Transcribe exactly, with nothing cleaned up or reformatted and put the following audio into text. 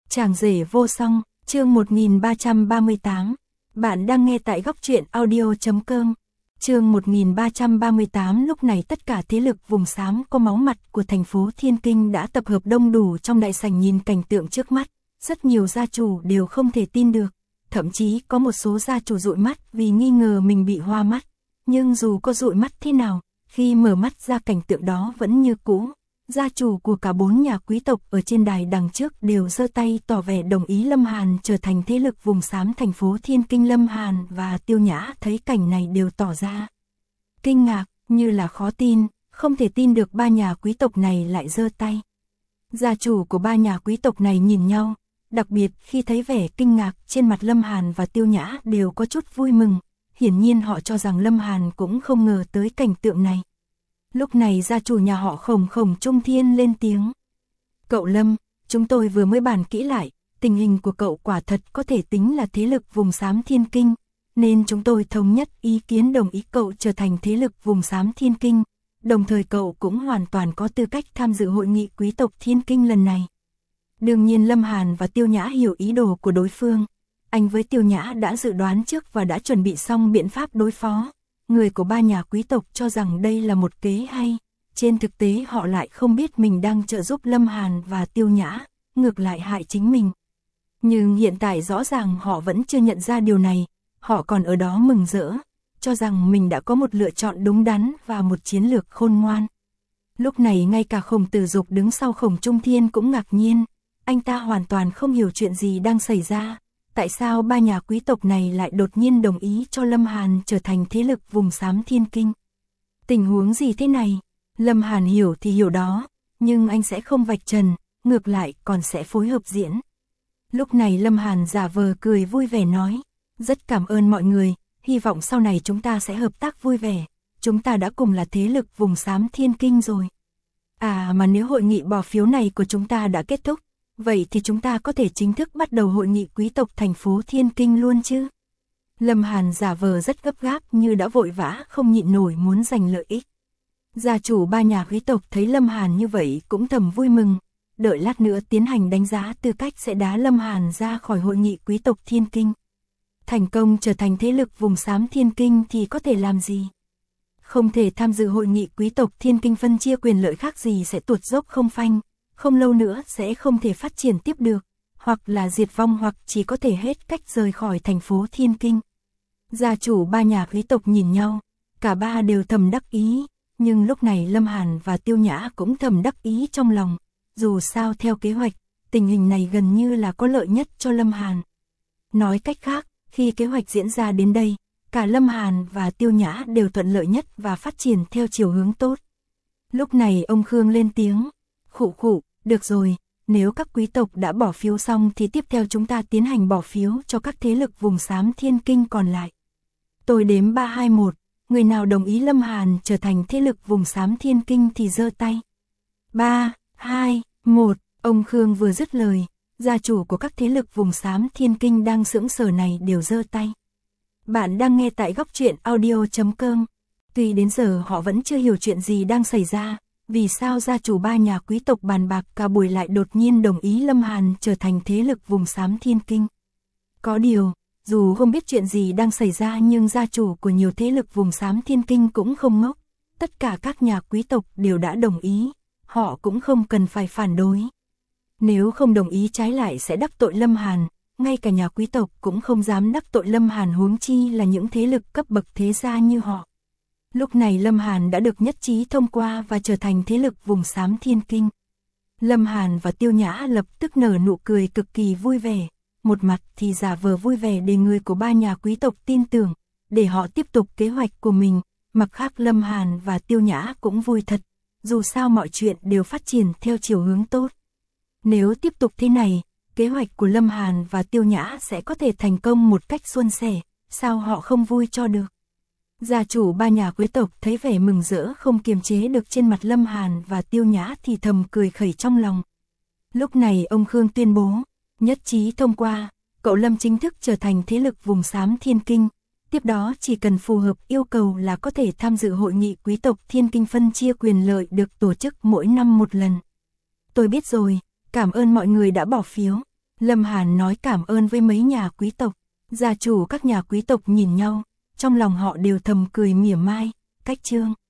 Chàng rể vô song, chương một nghìn ba trăm ba mươi tám. Bạn đang nghe tại góc truyện audio chấm com. Chương một nghìn ba trăm ba mươi tám. Lúc này tất cả thế lực vùng xám có máu mặt của thành phố Thiên Kinh đã tập hợp đông đủ trong đại sảnh nhìn cảnh tượng trước mắt. Rất nhiều gia chủ đều không thể tin được, thậm chí có một số gia chủ dụi mắt vì nghi ngờ mình bị hoa mắt. Nhưng dù có dụi mắt thế nào, khi mở mắt ra cảnh tượng đó vẫn như cũ. Gia chủ của cả bốn nhà quý tộc ở trên đài đằng trước đều giơ tay tỏ vẻ đồng ý Lâm Hàn trở thành thế lực vùng xám thành phố Thiên Kinh. Lâm Hàn và Tiêu Nhã thấy cảnh này đều tỏ ra kinh ngạc, như là khó tin, không thể tin được ba nhà quý tộc này lại giơ tay. Gia chủ của ba nhà quý tộc này nhìn nhau, đặc biệt khi thấy vẻ kinh ngạc trên mặt Lâm Hàn và Tiêu Nhã đều có chút vui mừng, hiển nhiên họ cho rằng Lâm Hàn cũng không ngờ tới cảnh tượng này. Lúc này gia chủ nhà họ Khổng Khổng Trung Thiên lên tiếng. Cậu Lâm, chúng tôi vừa mới bàn kỹ lại, tình hình của cậu quả thật có thể tính là thế lực vùng xám Thiên Kinh, nên chúng tôi thống nhất ý kiến đồng ý cậu trở thành thế lực vùng xám Thiên Kinh, đồng thời cậu cũng hoàn toàn có tư cách tham dự hội nghị quý tộc Thiên Kinh lần này. Đương nhiên Lâm Hàn và Tiêu Nhã hiểu ý đồ của đối phương, anh với Tiêu Nhã đã dự đoán trước và đã chuẩn bị xong biện pháp đối phó. Người của ba nhà quý tộc cho rằng đây là một kế hay, trên thực tế họ lại không biết mình đang trợ giúp Lâm Hàn và Tiêu Nhã, ngược lại hại chính mình. Nhưng hiện tại rõ ràng họ vẫn chưa nhận ra điều này, họ còn ở đó mừng rỡ, cho rằng mình đã có một lựa chọn đúng đắn và một chiến lược khôn ngoan. Lúc này ngay cả Khổng Tử Dục đứng sau Khổng Trung Thiên cũng ngạc nhiên, anh ta hoàn toàn không hiểu chuyện gì đang xảy ra. Tại sao ba nhà quý tộc này lại đột nhiên đồng ý cho Lâm Hàn trở thành thế lực vùng xám Thiên Kinh? Tình huống gì thế này? Lâm Hàn hiểu thì hiểu đó, nhưng anh sẽ không vạch trần, ngược lại còn sẽ phối hợp diễn. Lúc này Lâm Hàn giả vờ cười vui vẻ nói, rất cảm ơn mọi người, hy vọng sau này chúng ta sẽ hợp tác vui vẻ, chúng ta đã cùng là thế lực vùng xám Thiên Kinh rồi. À mà nếu hội nghị bỏ phiếu này của chúng ta đã kết thúc, vậy thì chúng ta có thể chính thức bắt đầu hội nghị quý tộc thành phố Thiên Kinh luôn chứ? Lâm Hàn giả vờ rất gấp gáp như đã vội vã không nhịn nổi muốn giành lợi ích. Gia chủ ba nhà quý tộc thấy Lâm Hàn như vậy cũng thầm vui mừng, đợi lát nữa tiến hành đánh giá tư cách sẽ đá Lâm Hàn ra khỏi hội nghị quý tộc Thiên Kinh. Thành công trở thành thế lực vùng xám Thiên Kinh thì có thể làm gì? Không thể tham dự hội nghị quý tộc Thiên Kinh phân chia quyền lợi khác gì sẽ tuột dốc không phanh. Không lâu nữa sẽ không thể phát triển tiếp được, hoặc là diệt vong hoặc chỉ có thể hết cách rời khỏi thành phố Thiên Kinh. Gia chủ ba nhà quý tộc nhìn nhau, cả ba đều thầm đắc ý, nhưng lúc này Lâm Hàn và Tiêu Nhã cũng thầm đắc ý trong lòng. Dù sao theo kế hoạch, tình hình này gần như là có lợi nhất cho Lâm Hàn. Nói cách khác, khi kế hoạch diễn ra đến đây, cả Lâm Hàn và Tiêu Nhã đều thuận lợi nhất và phát triển theo chiều hướng tốt. Lúc này ông Khương lên tiếng, khụ khụ. Được rồi, nếu các quý tộc đã bỏ phiếu xong thì tiếp theo chúng ta tiến hành bỏ phiếu cho các thế lực vùng xám Thiên Kinh còn lại. Tôi đếm ba hai một, người nào đồng ý Lâm Hàn trở thành thế lực vùng xám Thiên Kinh thì giơ tay. ba, hai, một, ông Khương vừa dứt lời, gia chủ của các thế lực vùng xám Thiên Kinh đang sững sờ này đều giơ tay. Bạn đang nghe tại góc truyện audio chấm com. Tuy đến giờ họ vẫn chưa hiểu chuyện gì đang xảy ra. Vì sao gia chủ ba nhà quý tộc bàn bạc cả buổi lại đột nhiên đồng ý Lâm Hàn trở thành thế lực vùng xám Thiên Kinh? Có điều, dù không biết chuyện gì đang xảy ra nhưng gia chủ của nhiều thế lực vùng xám Thiên Kinh cũng không ngốc. Tất cả các nhà quý tộc đều đã đồng ý, họ cũng không cần phải phản đối. Nếu không đồng ý trái lại sẽ đắc tội Lâm Hàn, ngay cả nhà quý tộc cũng không dám đắc tội Lâm Hàn huống chi là những thế lực cấp bậc thế gia như họ. Lúc này Lâm Hàn đã được nhất trí thông qua và trở thành thế lực vùng xám Thiên Kinh. Lâm Hàn và Tiêu Nhã lập tức nở nụ cười cực kỳ vui vẻ, một mặt thì giả vờ vui vẻ để người của ba nhà quý tộc tin tưởng, để họ tiếp tục kế hoạch của mình, mặt khác Lâm Hàn và Tiêu Nhã cũng vui thật, dù sao mọi chuyện đều phát triển theo chiều hướng tốt. Nếu tiếp tục thế này, kế hoạch của Lâm Hàn và Tiêu Nhã sẽ có thể thành công một cách suôn sẻ, sao họ không vui cho được? Gia chủ ba nhà quý tộc thấy vẻ mừng rỡ không kiềm chế được trên mặt Lâm Hàn và Tiêu Nhã thì thầm cười khẩy trong lòng. Lúc này ông Khương tuyên bố, nhất trí thông qua, cậu Lâm chính thức trở thành thế lực vùng xám Thiên Kinh, tiếp đó chỉ cần phù hợp yêu cầu là có thể tham dự hội nghị quý tộc Thiên Kinh phân chia quyền lợi được tổ chức mỗi năm một lần. Tôi biết rồi, cảm ơn mọi người đã bỏ phiếu. Lâm Hàn nói cảm ơn với mấy nhà quý tộc. Gia chủ các nhà quý tộc nhìn nhau, trong lòng họ đều thầm cười mỉa mai, cách Trương